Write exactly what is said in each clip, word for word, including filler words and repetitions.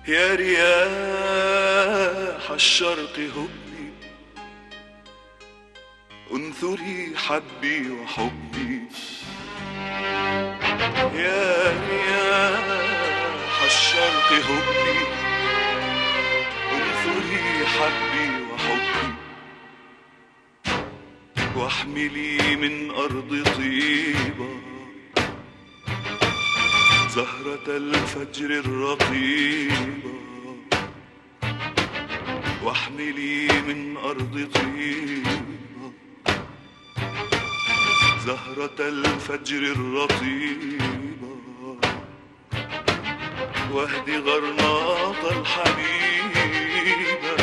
يا رياح الشرق هبي انثري حبي وحبي. يا رياح الشرق هبي انثري حبي وحبي، واحملي من أرض طيبة زهرة الفجر الرطيبة. واحملي من أرض طيبة زهرة الفجر الرطيبة، واهدي غرناط الحبيبة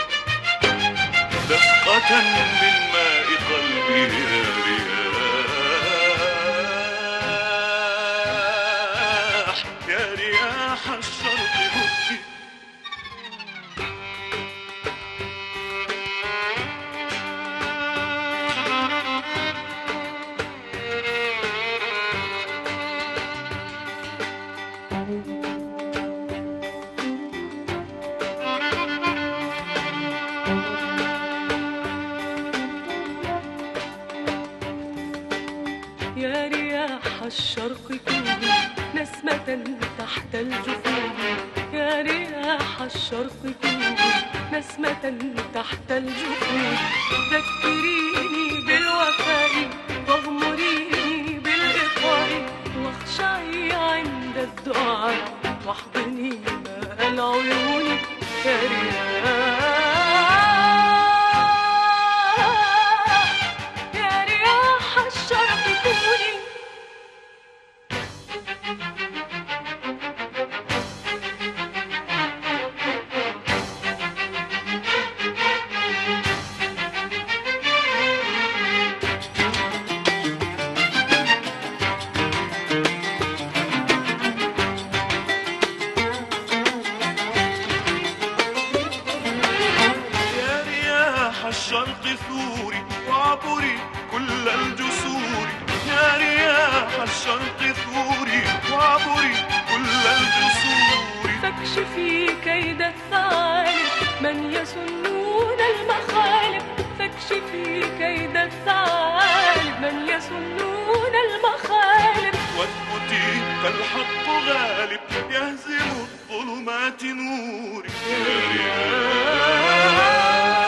دفقة من ماء قلبي. يا رياح يا رياح الشرق هبي. يا رياح الشرق كوني نسمة تحت الجفون. يا رياح الشرق كوني نسمة تحت الجفون. ذكريني بالوفاء واغمريني بالإطواء، واخشعي عند الدعاء واحضني ماء العيون. يا رياح الشرق ثوري وعبري كل الجسور. يا رياح الشرق ثوري وعبري كل الجسور. فاكشفي كيد الثعالب من يسنون المخالب. فاكشفي كيد الثعالب من يسنون المخالب. واثبتي فالحق غالب يهزم الظلمات نوري. يا رياح